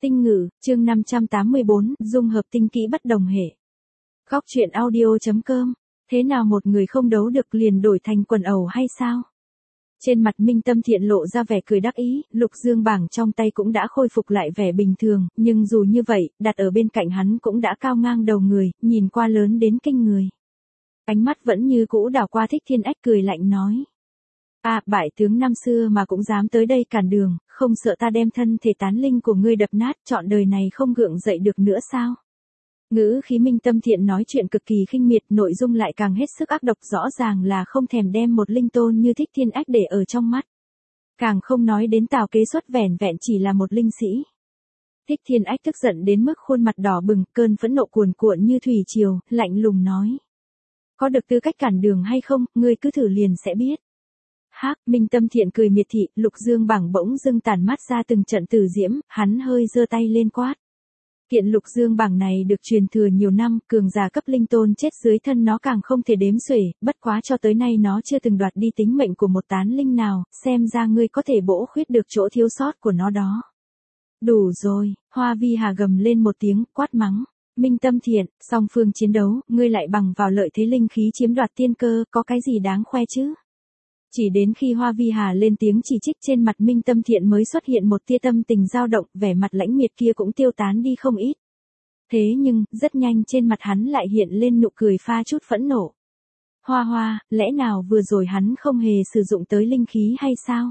Tinh ngữ, chương 584, dung hợp tinh kỹ bất đồng hệ. Góc truyện audio.com. Thế nào một người không đấu được liền đổi thành quần ẩu hay sao? Trên mặt Minh Tâm Thiện lộ ra vẻ cười đắc ý, lục dương bảng trong tay cũng đã khôi phục lại vẻ bình thường, nhưng dù như vậy, đặt ở bên cạnh hắn cũng đã cao ngang đầu người, nhìn qua lớn đến kinh người. Ánh mắt vẫn như cũ đảo qua Thích Thiên Ách cười lạnh nói. Bại tướng năm xưa mà cũng dám tới đây cản đường, không sợ ta đem thân thể tán linh của ngươi đập nát trọn đời này không gượng dậy được nữa sao? Ngữ khí Minh Tâm Thiện nói chuyện cực kỳ khinh miệt, nội dung lại càng hết sức ác độc, rõ ràng là không thèm đem một linh tôn như Thích Thiên Ách để ở trong mắt. Càng không nói đến Tào Kế Xuất vẻn vẹn chỉ là một linh sĩ. Thích Thiên Ách tức giận đến mức khuôn mặt đỏ bừng, cơn phẫn nộ cuồn cuộn như thủy triều, lạnh lùng nói. Có được tư cách cản đường hay không, ngươi cứ thử liền sẽ biết. Minh Tâm Thiện cười miệt thị, lục dương bảng bỗng dưng tản mát ra từng trận tử diễm, hắn hơi giơ tay lên quát. Kiện lục dương bảng này được truyền thừa nhiều năm, cường giả cấp linh tôn chết dưới thân nó càng không thể đếm xuể, bất quá cho tới nay nó chưa từng đoạt đi tính mệnh của một tán linh nào, xem ra ngươi có thể bổ khuyết được chỗ thiếu sót của nó đó. Đủ rồi, Hoa Vi Hà gầm lên một tiếng, quát mắng. Minh Tâm Thiện, song phương chiến đấu, ngươi lại bằng vào lợi thế linh khí chiếm đoạt tiên cơ, có cái gì đáng khoe chứ? Chỉ đến khi Hoa Vi Hà lên tiếng chỉ trích, trên mặt Minh Tâm Thiện mới xuất hiện một tia tâm tình dao động, vẻ mặt lãnh miệt kia cũng tiêu tán đi không ít. Thế nhưng, rất nhanh trên mặt hắn lại hiện lên nụ cười pha chút phẫn nộ. Hoa, lẽ nào vừa rồi hắn không hề sử dụng tới linh khí hay sao?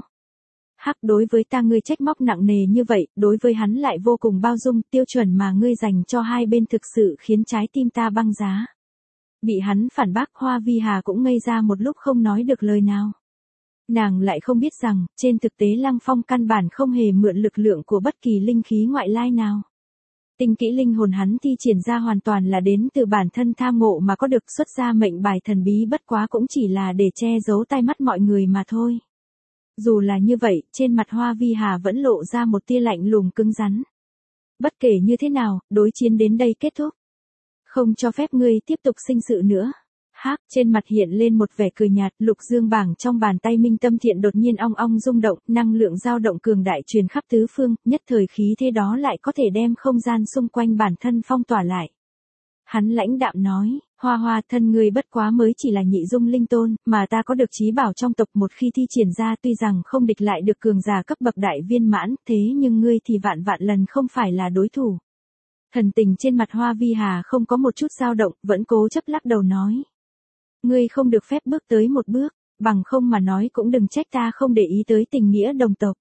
Đối với ta ngươi trách móc nặng nề như vậy, đối với hắn lại vô cùng bao dung, tiêu chuẩn mà ngươi dành cho hai bên thực sự khiến trái tim ta băng giá. Bị hắn phản bác, Hoa Vi Hà cũng ngây ra một lúc không nói được lời nào. Nàng lại không biết rằng, trên thực tế Lăng Phong căn bản không hề mượn lực lượng của bất kỳ linh khí ngoại lai nào. Tinh kỹ linh hồn hắn thi triển ra hoàn toàn là đến từ bản thân tham ngộ mà có được, xuất ra mệnh bài thần bí bất quá cũng chỉ là để che giấu tai mắt mọi người mà thôi. Dù là như vậy, trên mặt Hoa Vi Hà vẫn lộ ra một tia lạnh lùng cứng rắn. Bất kể như thế nào, đối chiến đến đây kết thúc. Không cho phép ngươi tiếp tục sinh sự nữa. Trên mặt hiện lên một vẻ cười nhạt, lục dương bảng trong bàn tay Minh Tâm Thiện đột nhiên ong ong rung động, năng lượng dao động cường đại truyền khắp tứ phương, nhất thời khí thế đó lại có thể đem không gian xung quanh bản thân phong tỏa lại. Hắn lãnh đạm nói, Hoa, thân ngươi bất quá mới chỉ là nhị dung linh tôn, mà ta có được chí bảo trong tộc, một khi thi triển ra tuy rằng không địch lại được cường giả cấp bậc đại viên mãn, thế nhưng ngươi thì vạn lần không phải là đối thủ. Thần tình trên mặt Hoa Vi Hà không có một chút dao động, vẫn cố chấp lắc đầu nói. Ngươi không được phép bước tới một bước, bằng không mà nói cũng đừng trách ta không để ý tới tình nghĩa đồng tộc.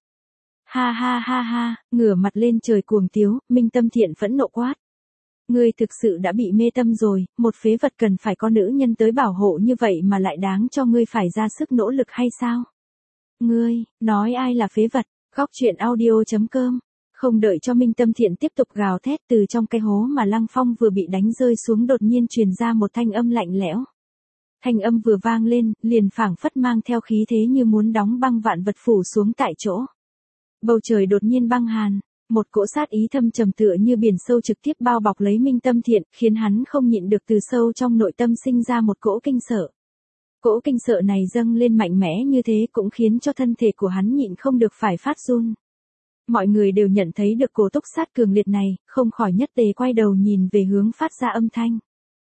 Ha, ngửa mặt lên trời cuồng tiếu, Minh Tâm Thiện phẫn nộ quát. Ngươi thực sự đã bị mê tâm rồi, một phế vật cần phải có nữ nhân tới bảo hộ như vậy mà lại đáng cho ngươi phải ra sức nỗ lực hay sao? Ngươi, nói ai là phế vật, góc truyện audio.com. Không đợi cho Minh Tâm Thiện tiếp tục gào thét, từ trong cái hố mà Lăng Phong vừa bị đánh rơi xuống đột nhiên truyền ra một thanh âm lạnh lẽo. Thanh âm vừa vang lên, liền phảng phất mang theo khí thế như muốn đóng băng vạn vật phủ xuống tại chỗ. Bầu trời đột nhiên băng hàn, một cỗ sát ý thâm trầm tựa như biển sâu trực tiếp bao bọc lấy Minh Tâm Thiện, khiến hắn không nhịn được từ sâu trong nội tâm sinh ra một cỗ kinh sợ. Cỗ kinh sợ này dâng lên mạnh mẽ như thế cũng khiến cho thân thể của hắn nhịn không được phải phát run. Mọi người đều nhận thấy được cỗ túc sát cường liệt này, không khỏi nhất tề quay đầu nhìn về hướng phát ra âm thanh.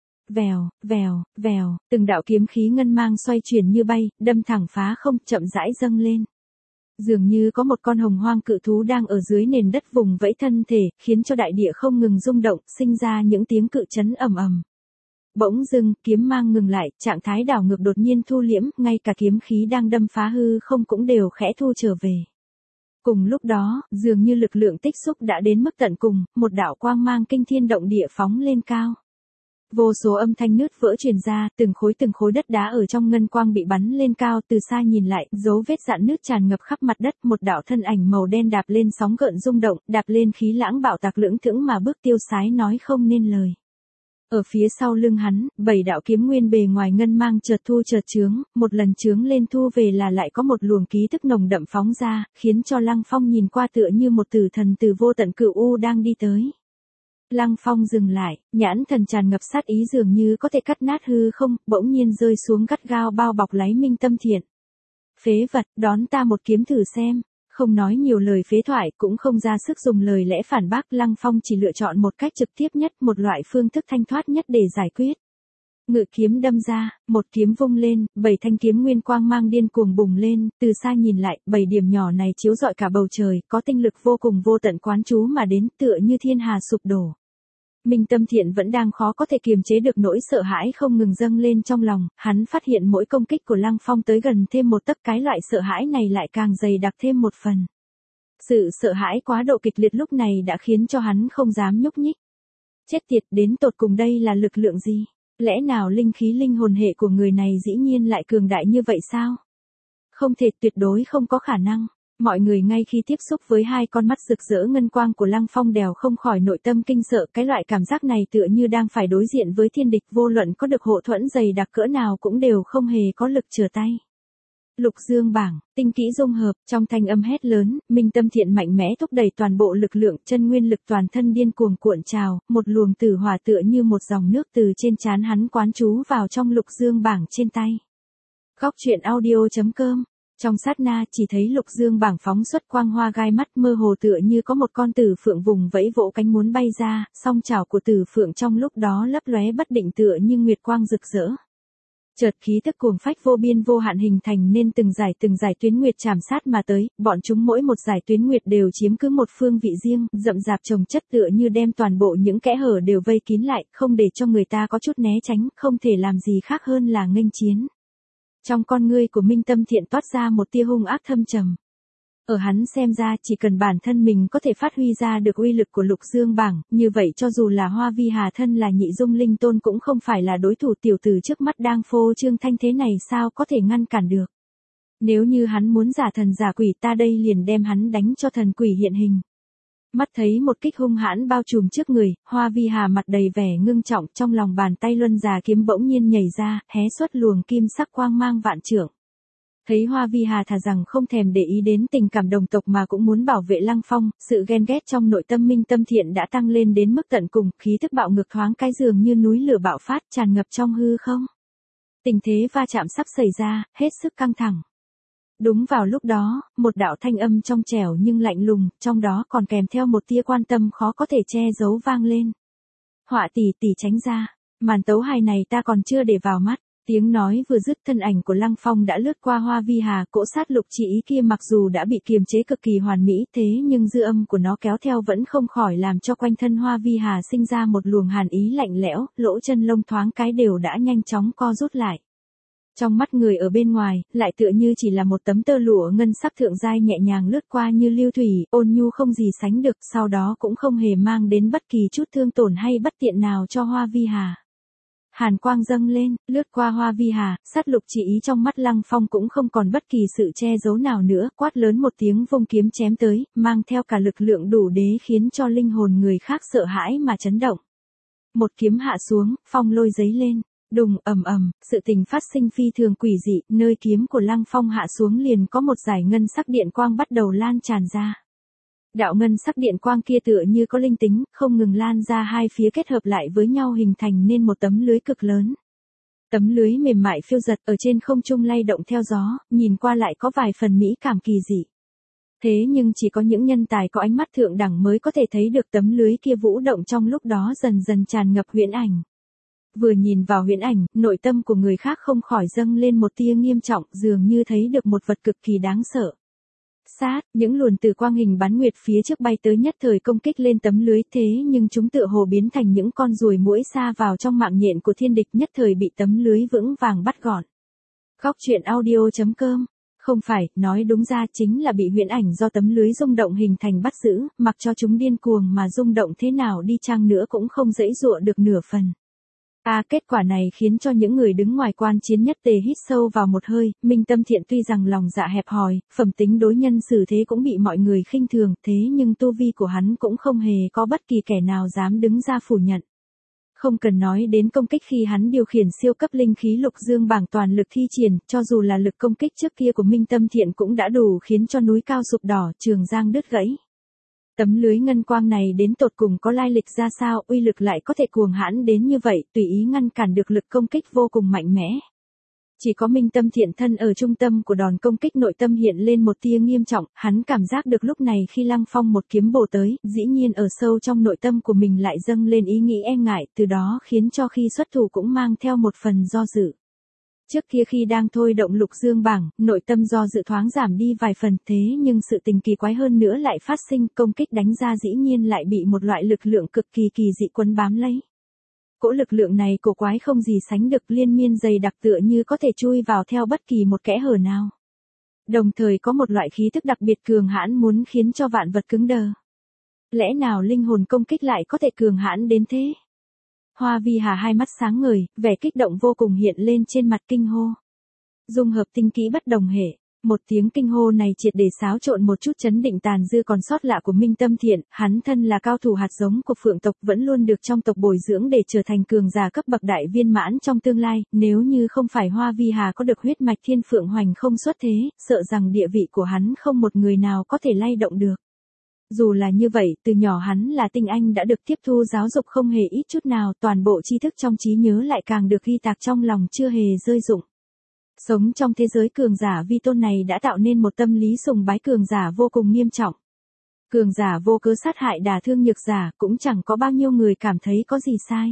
Vèo, từng đạo kiếm khí ngân mang xoay chuyển như bay, đâm thẳng phá không, chậm rãi dâng lên. Dường như có một con hồng hoang cự thú đang ở dưới nền đất vùng vẫy thân thể, khiến cho đại địa không ngừng rung động, sinh ra những tiếng cự chấn ầm ầm. Bỗng dưng, kiếm mang ngừng lại, trạng thái đảo ngược đột nhiên thu liễm, ngay cả kiếm khí đang đâm phá hư không cũng đều khẽ thu trở về. Cùng lúc đó, dường như lực lượng tích xúc đã đến mức tận cùng, một đạo quang mang kinh thiên động địa phóng lên cao. Vô số âm thanh nứt vỡ truyền ra, từng khối đất đá ở trong ngân quang bị bắn lên cao, từ xa nhìn lại, dấu vết rạn nứt tràn ngập khắp mặt đất, một đạo thân ảnh màu đen đạp lên sóng gợn rung động, đạp lên khí lãng bạo tạc lưỡng thững mà bước tiêu sái nói không nên lời. Ở phía sau lưng hắn, 7 đạo kiếm nguyên bề ngoài ngân mang chợt thu chợt chướng, một lần chướng lên thu về là lại có một luồng ký thức nồng đậm phóng ra, khiến cho Lăng Phong nhìn qua tựa như một tử thần từ vô tận cửu u đang đi tới. Lăng Phong dừng lại, nhãn thần tràn ngập sát ý dường như có thể cắt nát hư không, bỗng nhiên rơi xuống gắt gao bao bọc lấy Minh Tâm Thiện. Phế vật, đón ta một kiếm thử xem. Không nói nhiều lời phế thoại, cũng không ra sức dùng lời lẽ phản bác, Lăng Phong chỉ lựa chọn một cách trực tiếp nhất, một loại phương thức thanh thoát nhất để giải quyết. Ngự kiếm đâm ra, một kiếm vung lên, 7 thanh kiếm nguyên quang mang điên cuồng bùng lên, từ xa nhìn lại, 7 điểm nhỏ này chiếu rọi cả bầu trời, có tinh lực vô cùng vô tận quán chú mà đến, tựa như thiên hà sụp đổ. Minh Tâm Thiện vẫn đang khó có thể kiềm chế được nỗi sợ hãi không ngừng dâng lên trong lòng, hắn phát hiện mỗi công kích của Lăng Phong tới gần thêm một tấc, cái loại sợ hãi này lại càng dày đặc thêm một phần. Sự sợ hãi quá độ kịch liệt lúc này đã khiến cho hắn không dám nhúc nhích. Chết tiệt, đến tột cùng đây là lực lượng gì? Lẽ nào linh khí linh hồn hệ của người này dĩ nhiên lại cường đại như vậy sao? Không thể, tuyệt đối không có khả năng. Mọi người ngay khi tiếp xúc với hai con mắt rực rỡ ngân quang của Lăng Phong đều không khỏi nội tâm kinh sợ, cái loại cảm giác này tựa như đang phải đối diện với thiên địch, vô luận có được hộ thuẫn dày đặc cỡ nào cũng đều không hề có lực trở tay. Lục Dương bảng, tinh kỹ dung hợp, trong thanh âm hét lớn, Minh Tâm Thiện mạnh mẽ thúc đẩy toàn bộ lực lượng, chân nguyên lực toàn thân điên cuồng cuộn trào, một luồng tử hỏa tựa như một dòng nước từ trên trán hắn quán trú vào trong Lục Dương bảng trên tay. Góc truyện audio.com. Trong sát na chỉ thấy Lục Dương bảng phóng xuất quang hoa gai mắt, mơ hồ tựa như có một con tử phượng vùng vẫy vỗ cánh muốn bay ra, song chảo của tử phượng trong lúc đó lấp lóe bất định tựa như nguyệt quang rực rỡ. Chợt khí tức cuồng phách vô biên vô hạn hình thành nên từng dải tuyến nguyệt chạm sát mà tới, bọn chúng mỗi một dải tuyến nguyệt đều chiếm cứ một phương vị riêng, rậm rạp chồng chất tựa như đem toàn bộ những kẽ hở đều vây kín lại, không để cho người ta có chút né tránh, không thể làm gì khác hơn là nghênh chiến. Trong con ngươi của Minh Tâm Thiện toát ra một tia hung ác thâm trầm. Ở hắn xem ra chỉ cần bản thân mình có thể phát huy ra được uy lực của Lục Dương bảng, như vậy cho dù là Hoa Vi Hà thân là Nhị Dung Linh Tôn cũng không phải là đối thủ, tiểu tử trước mắt đang phô trương thanh thế này sao có thể ngăn cản được. Nếu như hắn muốn giả thần giả quỷ, ta đây liền đem hắn đánh cho thần quỷ hiện hình. Mắt thấy một kích hung hãn bao trùm trước người, Hoa Vi Hà mặt đầy vẻ ngưng trọng, trong lòng bàn tay luân già kiếm bỗng nhiên nhảy ra, hé xuất luồng kim sắc quang mang vạn trượng. Thấy Hoa Vi Hà thà rằng không thèm để ý đến tình cảm đồng tộc mà cũng muốn bảo vệ Lăng Phong, sự ghen ghét trong nội tâm Minh Tâm Thiện đã tăng lên đến mức tận cùng, khí thức bạo ngược thoáng cái dường như núi lửa bạo phát tràn ngập trong hư không. Tình thế va chạm sắp xảy ra, hết sức căng thẳng. Đúng vào lúc đó, một đạo thanh âm trong trẻo nhưng lạnh lùng, trong đó còn kèm theo một tia quan tâm khó có thể che giấu vang lên. Họa tỷ tỷ tránh ra, màn tấu hài này ta còn chưa để vào mắt. Tiếng nói vừa dứt, thân ảnh của Lăng Phong đã lướt qua Hoa Vi Hà, cỗ sát lục chỉ ý kia mặc dù đã bị kiềm chế cực kỳ hoàn mỹ, thế nhưng dư âm của nó kéo theo vẫn không khỏi làm cho quanh thân Hoa Vi Hà sinh ra một luồng hàn ý lạnh lẽo, lỗ chân lông thoáng cái đều đã nhanh chóng co rút lại. Trong mắt người ở bên ngoài, lại tựa như chỉ là một tấm tơ lụa ngân sắc thượng giai nhẹ nhàng lướt qua như lưu thủy, ôn nhu không gì sánh được, sau đó cũng không hề mang đến bất kỳ chút thương tổn hay bất tiện nào cho Hoa Vi Hà. Hàn quang dâng lên, lướt qua Hoa Vi Hà, sát lục chỉ ý trong mắt Lăng Phong cũng không còn bất kỳ sự che giấu nào nữa, quát lớn một tiếng vung kiếm chém tới, mang theo cả lực lượng đủ để khiến cho linh hồn người khác sợ hãi mà chấn động. Một kiếm hạ xuống, phong lôi giấy lên, đùng ầm ầm, sự tình phát sinh phi thường quỷ dị, nơi kiếm của Lăng Phong hạ xuống liền có một dải ngân sắc điện quang bắt đầu lan tràn ra. Đạo ngân sắc điện quang kia tựa như có linh tính, không ngừng lan ra hai phía kết hợp lại với nhau hình thành nên một tấm lưới cực lớn. Tấm lưới mềm mại phiêu giật ở trên không trung lay động theo gió, nhìn qua lại có vài phần mỹ cảm kỳ dị. Thế nhưng chỉ có những nhân tài có ánh mắt thượng đẳng mới có thể thấy được tấm lưới kia vũ động trong lúc đó dần dần tràn ngập huyễn ảnh. Vừa nhìn vào huyễn ảnh, nội tâm của người khác không khỏi dâng lên một tia nghiêm trọng, dường như thấy được một vật cực kỳ đáng sợ. Sát, những luồn từ quang hình bán nguyệt phía trước bay tới nhất thời công kích lên tấm lưới, thế nhưng chúng tựa hồ biến thành những con ruồi muỗi sa vào trong mạng nhện của thiên địch, nhất thời bị tấm lưới vững vàng bắt gọn. Góc truyện audio.com. Không phải, nói đúng ra chính là bị huyễn ảnh do tấm lưới rung động hình thành bắt giữ, mặc cho chúng điên cuồng mà rung động thế nào đi chăng nữa cũng không giãy giụa được nửa phần. Kết quả này khiến cho những người đứng ngoài quan chiến nhất tề hít sâu vào một hơi, Minh Tâm Thiện tuy rằng lòng dạ hẹp hòi, phẩm tính đối nhân xử thế cũng bị mọi người khinh thường, thế nhưng tu vi của hắn cũng không hề có bất kỳ kẻ nào dám đứng ra phủ nhận. Không cần nói đến công kích khi hắn điều khiển siêu cấp linh khí Lục Dương bảng toàn lực thi triển, cho dù là lực công kích trước kia của Minh Tâm Thiện cũng đã đủ khiến cho núi cao sụp đổ, trường giang đứt gãy. Tấm lưới ngân quang này đến tột cùng có lai lịch ra sao, uy lực lại có thể cuồng hãn đến như vậy, tùy ý ngăn cản được lực công kích vô cùng mạnh mẽ. Chỉ có Minh Tâm Thiện thân ở trung tâm của đòn công kích nội tâm hiện lên một tia nghiêm trọng, hắn cảm giác được lúc này khi Lăng Phong một kiếm bổ tới, dĩ nhiên ở sâu trong nội tâm của mình lại dâng lên ý nghĩ e ngại, từ đó khiến cho khi xuất thủ cũng mang theo một phần do dự. Trước kia khi đang thôi động Lục Dương bảng, nội tâm do dự thoáng giảm đi vài phần, thế nhưng sự tình kỳ quái hơn nữa lại phát sinh, công kích đánh ra dĩ nhiên lại bị một loại lực lượng cực kỳ kỳ dị quấn bám lấy. Cỗ lực lượng này cổ quái không gì sánh được, liên miên dày đặc tựa như có thể chui vào theo bất kỳ một kẽ hở nào. Đồng thời có một loại khí thức đặc biệt cường hãn muốn khiến cho vạn vật cứng đờ. Lẽ nào linh hồn công kích lại có thể cường hãn đến thế? Hoa Vi Hà hai mắt sáng ngời, vẻ kích động vô cùng hiện lên trên mặt, kinh hô. Dung hợp tinh kỹ bất đồng hệ. Một tiếng kinh hô này triệt để xáo trộn một chút chấn định tàn dư còn sót lạ của Minh Tâm Thiện, hắn thân là cao thủ hạt giống của Phượng tộc vẫn luôn được trong tộc bồi dưỡng để trở thành cường giả cấp bậc đại viên mãn trong tương lai, nếu như không phải Hoa Vi Hà có được huyết mạch Thiên Phượng Hoành không xuất thế, sợ rằng địa vị của hắn không một người nào có thể lay động được. Dù là như vậy, từ nhỏ hắn là tinh anh đã được tiếp thu giáo dục không hề ít chút nào, toàn bộ tri thức trong trí nhớ lại càng được ghi tạc trong lòng chưa hề rơi rụng. Sống trong thế giới cường giả vi tôn này đã tạo nên một tâm lý sùng bái cường giả vô cùng nghiêm trọng. Cường giả vô cớ sát hại đả thương nhược giả cũng chẳng có bao nhiêu người cảm thấy có gì sai.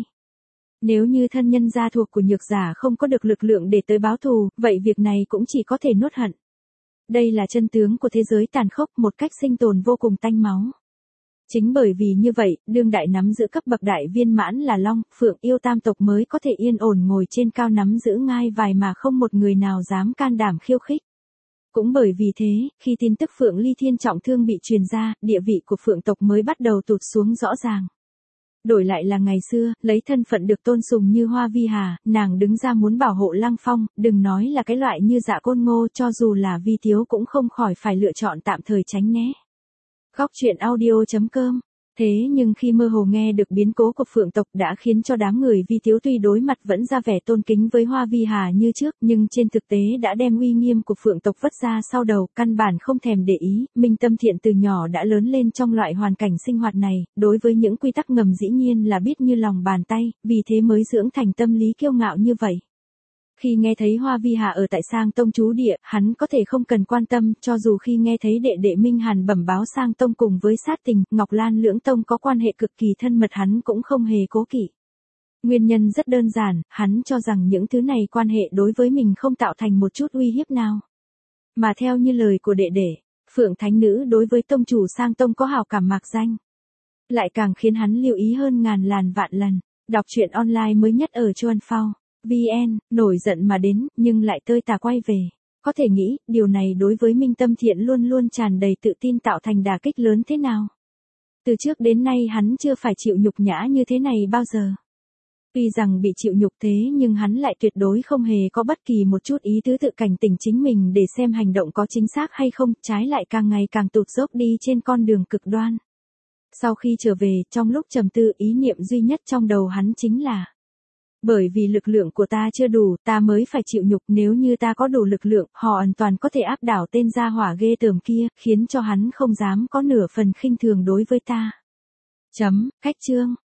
Nếu như thân nhân gia thuộc của nhược giả không có được lực lượng để tới báo thù, vậy việc này cũng chỉ có thể nuốt hận. Đây là chân tướng của thế giới tàn khốc, một cách sinh tồn vô cùng tanh máu. Chính bởi vì như vậy, đương đại nắm giữ cấp bậc đại viên mãn là Long, Phượng yêu tam tộc mới có thể yên ổn ngồi trên cao nắm giữ ngai vàng mà không một người nào dám can đảm khiêu khích. Cũng bởi vì thế, khi tin tức Phượng Ly Thiên trọng thương bị truyền ra, địa vị của Phượng tộc mới bắt đầu tụt xuống rõ ràng. Đổi lại là ngày xưa, lấy thân phận được tôn sùng như Hoa Vi Hà, nàng đứng ra muốn bảo hộ Lăng Phong, đừng nói là cái loại như Dạ Côn Ngô, cho dù là Vi Tiếu cũng không khỏi phải lựa chọn tạm thời tránh né. Góc truyện audio.com. Thế nhưng khi mơ hồ nghe được biến cố của Phượng tộc đã khiến cho đám người Vi Tiếu tuy đối mặt vẫn ra vẻ tôn kính với Hoa Vi Hà như trước, nhưng trên thực tế đã đem uy nghiêm của Phượng tộc vất ra sau đầu, căn bản không thèm để ý. Minh Tâm Thiện từ nhỏ đã lớn lên trong loại hoàn cảnh sinh hoạt này, đối với những quy tắc ngầm dĩ nhiên là biết như lòng bàn tay, vì thế mới dưỡng thành tâm lý kiêu ngạo như vậy. Khi nghe thấy Hoa Vi Hà ở tại Sang Tông trú địa, hắn có thể không cần quan tâm, cho dù khi nghe thấy đệ đệ Minh Hàn bẩm báo Sang Tông cùng với Sát Tình, Ngọc Lan lưỡng tông có quan hệ cực kỳ thân mật hắn cũng không hề cố kỵ. Nguyên nhân rất đơn giản, hắn cho rằng những thứ này quan hệ đối với mình không tạo thành một chút uy hiếp nào. Mà theo như lời của đệ đệ, Phượng Thánh Nữ đối với tông chủ Sang Tông có hảo cảm mạc danh. Lại càng khiến hắn lưu ý hơn ngàn làn vạn lần. Đọc truyện online mới nhất ở Chuan Phao. VN, nổi giận mà đến, nhưng lại tơi tả quay về. Có thể nghĩ, điều này đối với Minh Tâm Thiện luôn luôn tràn đầy tự tin tạo thành đả kích lớn thế nào. Từ trước đến nay hắn chưa phải chịu nhục nhã như thế này bao giờ. Tuy rằng bị chịu nhục thế nhưng hắn lại tuyệt đối không hề có bất kỳ một chút ý tứ tự cảnh tỉnh chính mình để xem hành động có chính xác hay không, trái lại càng ngày càng tụt dốc đi trên con đường cực đoan. Sau khi trở về, trong lúc trầm tư, ý niệm duy nhất trong đầu hắn chính là: bởi vì lực lượng của ta chưa đủ, ta mới phải chịu nhục, nếu như ta có đủ lực lượng, họ hoàn toàn có thể áp đảo tên gia hỏa ghê tởm kia, khiến cho hắn không dám có nửa phần khinh thường đối với ta. Cách chương